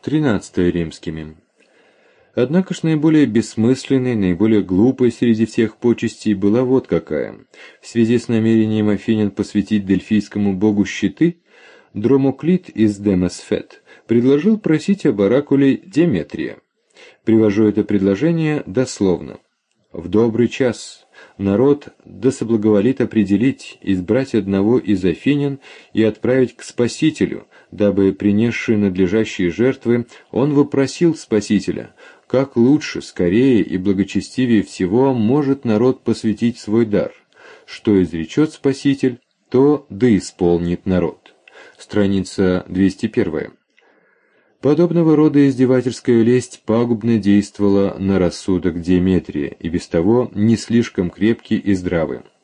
13 римскими. Однако ж наиболее бессмысленной, наиболее глупой среди всех почестей была вот какая. В связи с намерением афинян посвятить дельфийскому богу щиты, Дромоклит из Демосфет предложил просить об оракуле Деметрия. Привожу это предложение дословно. «В добрый час народ да соблаговолит определить, избрать одного из афинян и отправить к Спасителю, дабы, принесший надлежащие жертвы, он вопросил Спасителя, как лучше, скорее и благочестивее всего может народ посвятить свой дар. Что изречет Спаситель, то да исполнит народ». Страница 201. Подобного рода издевательская лесть пагубно действовала на рассудок Деметрия, и без того не слишком крепкий и здравый.